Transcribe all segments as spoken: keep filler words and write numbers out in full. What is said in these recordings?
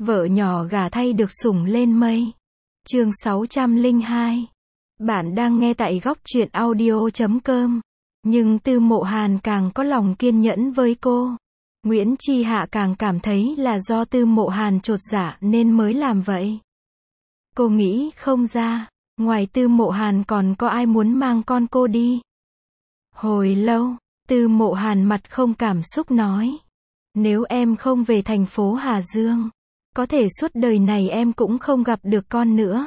Vợ nhỏ gả thay được sủng lên mây. Chương sáu trăm lẻ hai. Bạn đang nghe tại góc truyện audio chấm com. Nhưng Tư Mộ Hàn càng có lòng kiên nhẫn với cô. Nguyễn Chi Hạ càng cảm thấy là do Tư Mộ Hàn chột dạ nên mới làm vậy. Cô nghĩ không ra, ngoài Tư Mộ Hàn còn có ai muốn mang con cô đi. Hồi lâu, Tư Mộ Hàn mặt không cảm xúc nói. Nếu em không về thành phố Hà Dương, có thể suốt đời này em cũng không gặp được con nữa.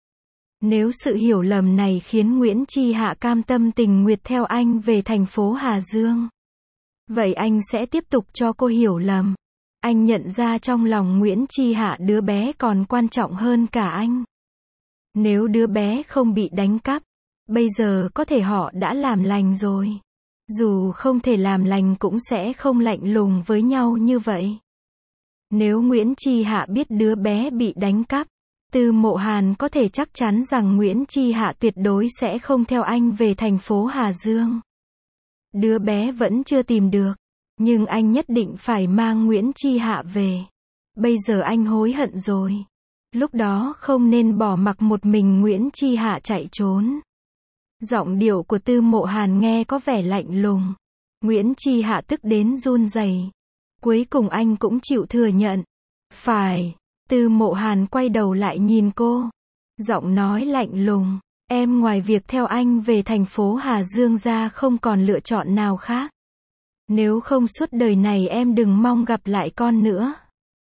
Nếu sự hiểu lầm này khiến Nguyễn Chi Hạ cam tâm tình nguyện theo anh về thành phố Hà Dương, vậy anh sẽ tiếp tục cho cô hiểu lầm. Anh nhận ra trong lòng Nguyễn Chi Hạ đứa bé còn quan trọng hơn cả anh. Nếu đứa bé không bị đánh cắp, bây giờ có thể họ đã làm lành rồi. Dù không thể làm lành cũng sẽ không lạnh lùng với nhau như vậy. Nếu Nguyễn Chi Hạ biết đứa bé bị đánh cắp, Tư Mộ Hàn có thể chắc chắn rằng Nguyễn Chi Hạ tuyệt đối sẽ không theo anh về thành phố Hà Dương. Đứa bé vẫn chưa tìm được, nhưng anh nhất định phải mang Nguyễn Chi Hạ về. Bây giờ anh hối hận rồi. Lúc đó không nên bỏ mặc một mình Nguyễn Chi Hạ chạy trốn. Giọng điệu của Tư Mộ Hàn nghe có vẻ lạnh lùng. Nguyễn Chi Hạ tức đến run rẩy. Cuối cùng anh cũng chịu thừa nhận. Phải. Tư Mộ Hàn quay đầu lại nhìn cô. Giọng nói lạnh lùng. Em ngoài việc theo anh về thành phố Hà Dương ra không còn lựa chọn nào khác. Nếu không suốt đời này em đừng mong gặp lại con nữa.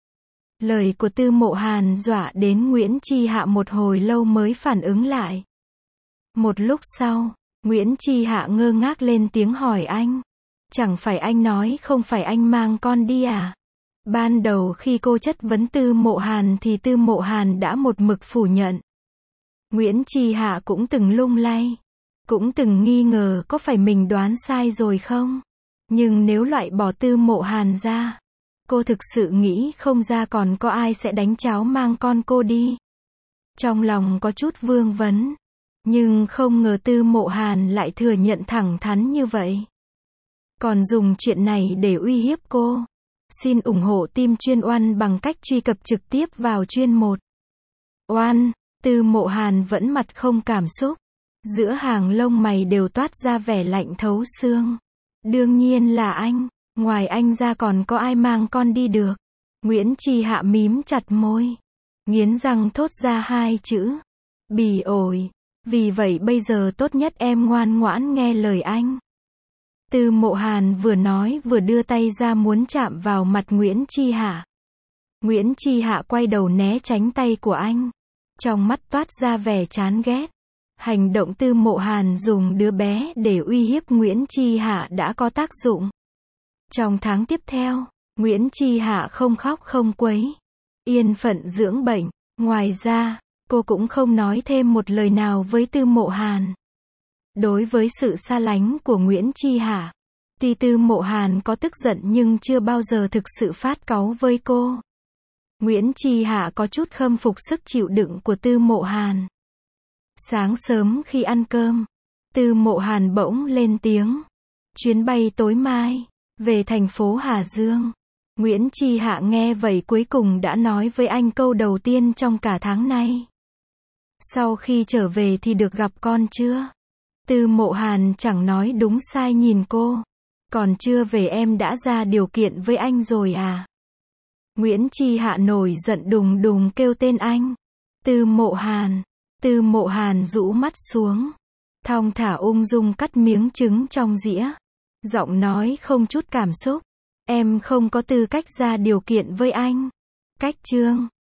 Lời của Tư Mộ Hàn dọa đến Nguyễn Chi Hạ một hồi lâu mới phản ứng lại. Một lúc sau, Nguyễn Chi Hạ ngơ ngác lên tiếng hỏi anh. Chẳng phải anh nói không phải anh mang con đi à? Ban đầu khi cô chất vấn Tư Mộ Hàn thì Tư Mộ Hàn đã một mực phủ nhận. Nguyễn Chi Hạ cũng từng lung lay. Cũng từng nghi ngờ có phải mình đoán sai rồi không? Nhưng nếu loại bỏ Tư Mộ Hàn ra, cô thực sự nghĩ không ra còn có ai sẽ đánh cháo mang con cô đi. Trong lòng có chút vương vấn. Nhưng không ngờ Tư Mộ Hàn lại thừa nhận thẳng thắn như vậy. Còn dùng chuyện này để uy hiếp cô. Xin ủng hộ team chuyên oan bằng cách truy cập trực tiếp vào chuyên một. Oan, Tư Mộ Hàn vẫn mặt không cảm xúc. Giữa hàng lông mày đều toát ra vẻ lạnh thấu xương. Đương nhiên là anh, ngoài anh ra còn có ai mang con đi được. Nguyễn Chi Hạ mím chặt môi. Nghiến răng thốt ra hai chữ. Bỉ ổi. Vì vậy bây giờ tốt nhất em ngoan ngoãn nghe lời anh. Tư Mộ Hàn vừa nói vừa đưa tay ra muốn chạm vào mặt Nguyễn Chi Hạ. Nguyễn Chi Hạ quay đầu né tránh tay của anh. Trong mắt toát ra vẻ chán ghét. Hành động Tư Mộ Hàn dùng đứa bé để uy hiếp Nguyễn Chi Hạ đã có tác dụng. Trong tháng tiếp theo, Nguyễn Chi Hạ không khóc không quấy. Yên phận dưỡng bệnh. Ngoài ra, cô cũng không nói thêm một lời nào với Tư Mộ Hàn. Đối với sự xa lánh của Nguyễn Chi Hạ, tuy Tư Mộ Hàn có tức giận nhưng chưa bao giờ thực sự phát cáu với cô. Nguyễn Chi Hạ có chút khâm phục sức chịu đựng của Tư Mộ Hàn. Sáng sớm khi ăn cơm, Tư Mộ Hàn bỗng lên tiếng. Chuyến bay tối mai, về thành phố Hà Dương. Nguyễn Chi Hạ nghe vậy cuối cùng đã nói với anh câu đầu tiên trong cả tháng nay. Sau khi trở về thì được gặp con chưa? Tư Mộ Hàn chẳng nói đúng sai nhìn cô. Còn chưa về em đã ra điều kiện với anh rồi à? Nguyễn Chi Hạ nổi giận đùng đùng kêu tên anh. Tư Mộ Hàn. Tư Mộ Hàn rũ mắt xuống. Thong thả ung dung cắt miếng trứng trong dĩa. Giọng nói không chút cảm xúc. Em không có tư cách ra điều kiện với anh. Cách chương.